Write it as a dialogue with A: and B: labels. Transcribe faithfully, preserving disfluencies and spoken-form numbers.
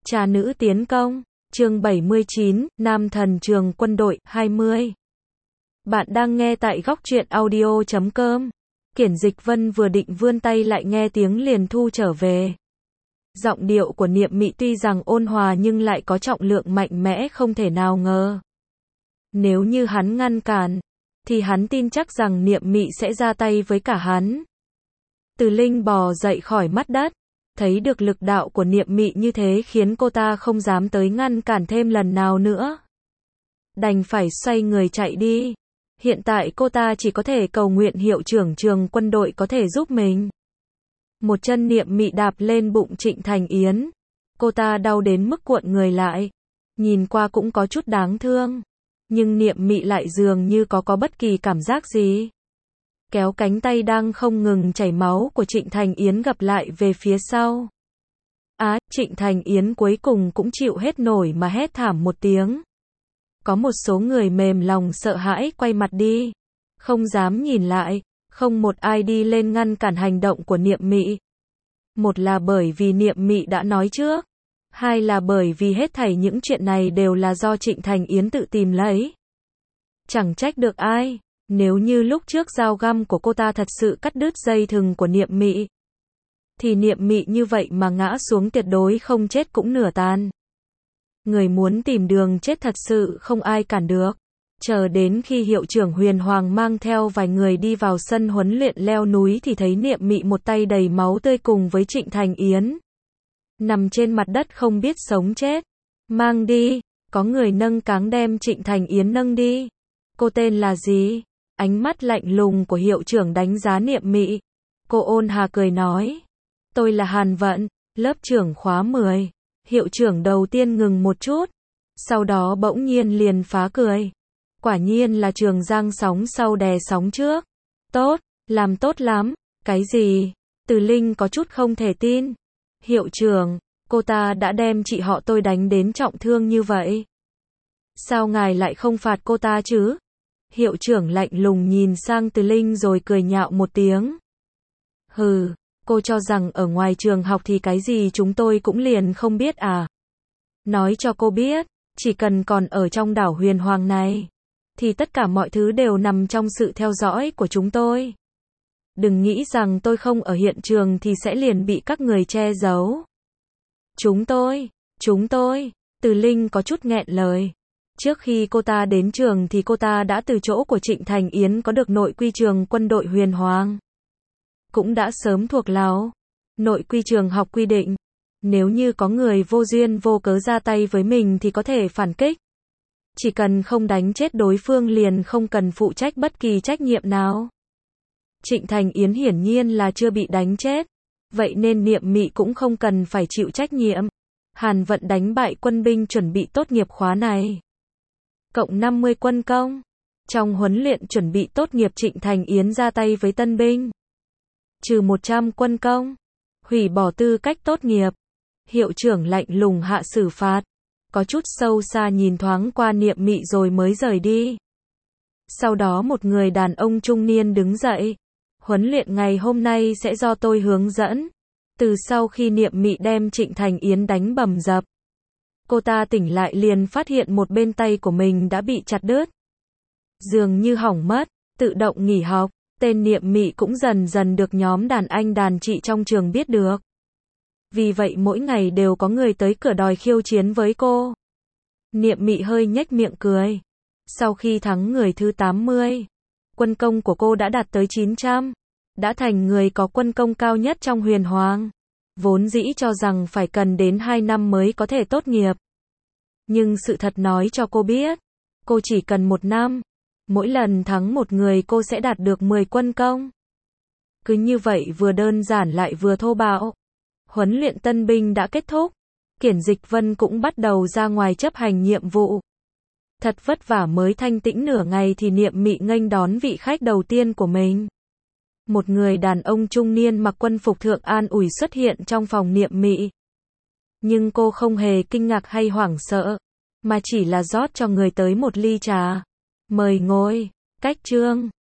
A: Trà nữ tiến công, chương bảy mươi chín, Nam thần trường quân đội, hai mươi. Bạn đang nghe tại góc truyện audio chấm com. Kiển Dịch Vân vừa định vươn tay lại nghe tiếng liền thu trở về. Giọng điệu của Niệm Mị tuy rằng ôn hòa nhưng lại có trọng lượng mạnh mẽ không thể nào ngờ. Nếu như hắn ngăn cản, thì hắn tin chắc rằng Niệm Mị sẽ ra tay với cả hắn. Từ Linh bò dậy khỏi mắt đất, thấy được lực đạo của Niệm Mị như thế khiến cô ta không dám tới ngăn cản thêm lần nào nữa. Đành phải xoay người chạy đi. Hiện tại cô ta chỉ có thể cầu nguyện hiệu trưởng trường quân đội có thể giúp mình. Một chân Niệm Mị đạp lên bụng Trịnh Thành Yến. Cô ta đau đến mức cuộn người lại. Nhìn qua cũng có chút đáng thương. Nhưng Niệm Mị lại dường như có có bất kỳ cảm giác gì. Kéo cánh tay đang không ngừng chảy máu của Trịnh Thành Yến gập lại về phía sau. Á, à, Trịnh Thành Yến cuối cùng cũng chịu hết nổi mà hét thảm một tiếng. Có một số người mềm lòng sợ hãi quay mặt đi. Không dám nhìn lại, không một ai đi lên ngăn cản hành động của Niệm Mị. Một là bởi vì Niệm Mị đã nói trước. Hai là bởi vì hết thảy những chuyện này đều là do Trịnh Thành Yến tự tìm lấy. Chẳng trách được ai. Nếu như lúc trước dao găm của cô ta thật sự cắt đứt dây thừng của Niệm Mị, thì Niệm Mị như vậy mà ngã xuống tuyệt đối không chết cũng nửa tan. Người muốn tìm đường chết thật sự không ai cản được. Chờ đến khi hiệu trưởng Huyền Hoàng mang theo vài người đi vào sân huấn luyện leo núi thì thấy Niệm Mị một tay đầy máu tươi cùng với Trịnh Thành Yến. Nằm trên mặt đất không biết sống chết. Mang đi, có người nâng cáng đem Trịnh Thành Yến nâng đi. Cô tên là gì? Ánh mắt lạnh lùng của hiệu trưởng đánh giá Niệm Mị. Cô ôn hòa cười nói. Tôi là Hàn Vận, lớp trưởng khóa mười. Hiệu trưởng đầu tiên ngừng một chút. Sau đó bỗng nhiên liền phá cười. Quả nhiên là Trường Giang sóng sau đè sóng trước. Tốt, làm tốt lắm. Cái gì? Từ Linh có chút không thể tin. Hiệu trưởng, cô ta đã đem chị họ tôi đánh đến trọng thương như vậy. Sao ngài lại không phạt cô ta chứ? Hiệu trưởng lạnh lùng nhìn sang Từ Linh rồi cười nhạo một tiếng. Hừ, cô cho rằng ở ngoài trường học thì cái gì chúng tôi cũng liền không biết à? Nói cho cô biết, chỉ cần còn ở trong đảo Huyền Hoàng này, thì tất cả mọi thứ đều nằm trong sự theo dõi của chúng tôi. Đừng nghĩ rằng tôi không ở hiện trường thì sẽ liền bị các người che giấu. Chúng tôi, chúng tôi, Từ Linh có chút nghẹn lời. Trước khi cô ta đến trường thì cô ta đã từ chỗ của Trịnh Thành Yến có được nội quy trường quân đội Huyền Hoàng. Cũng đã sớm thuộc lòng. Nội quy trường học quy định, nếu như có người vô duyên vô cớ ra tay với mình thì có thể phản kích. Chỉ cần không đánh chết đối phương liền không cần phụ trách bất kỳ trách nhiệm nào. Trịnh Thành Yến hiển nhiên là chưa bị đánh chết. Vậy nên Niệm Mị cũng không cần phải chịu trách nhiệm. Hàn Vận đánh bại quân binh chuẩn bị tốt nghiệp khóa này. Cộng năm mươi quân công. Trong huấn luyện chuẩn bị tốt nghiệp Trịnh Thành Yến ra tay với tân binh. Trừ một trăm quân công. Hủy bỏ tư cách tốt nghiệp. Hiệu trưởng lạnh lùng hạ xử phạt. Có chút sâu xa nhìn thoáng qua Niệm Mị rồi mới rời đi. Sau đó một người đàn ông trung niên đứng dậy. Huấn luyện ngày hôm nay sẽ do tôi hướng dẫn. Từ sau khi Niệm Mị đem Trịnh Thành Yến đánh bầm dập, cô ta tỉnh lại liền phát hiện một bên tay của mình đã bị chặt đứt. Dường như hỏng mất, tự động nghỉ học. Tên Niệm Mị cũng dần dần được nhóm đàn anh đàn chị trong trường biết được. Vì vậy mỗi ngày đều có người tới cửa đòi khiêu chiến với cô. Niệm Mị hơi nhếch miệng cười. Sau khi thắng người thứ tám mươi, quân công của cô đã đạt tới chín trăm. Đã thành người có quân công cao nhất trong Huyền Hoàng. Vốn dĩ cho rằng phải cần đến hai năm mới có thể tốt nghiệp. Nhưng sự thật nói cho cô biết, cô chỉ cần một năm. Mỗi lần thắng một người cô sẽ đạt được mười quân công. Cứ như vậy vừa đơn giản lại vừa thô bạo. Huấn luyện tân binh đã kết thúc. Kiển Dịch Vân cũng bắt đầu ra ngoài chấp hành nhiệm vụ. Thật vất vả mới thanh tĩnh nửa ngày thì Niệm Mị nghênh đón vị khách đầu tiên của mình. Một người đàn ông trung niên mặc quân phục thượng an ủi xuất hiện trong phòng Niệm Mị. Nhưng cô không hề kinh ngạc hay hoảng sợ, mà chỉ là rót cho người tới một ly trà. Mời ngồi, cách chương.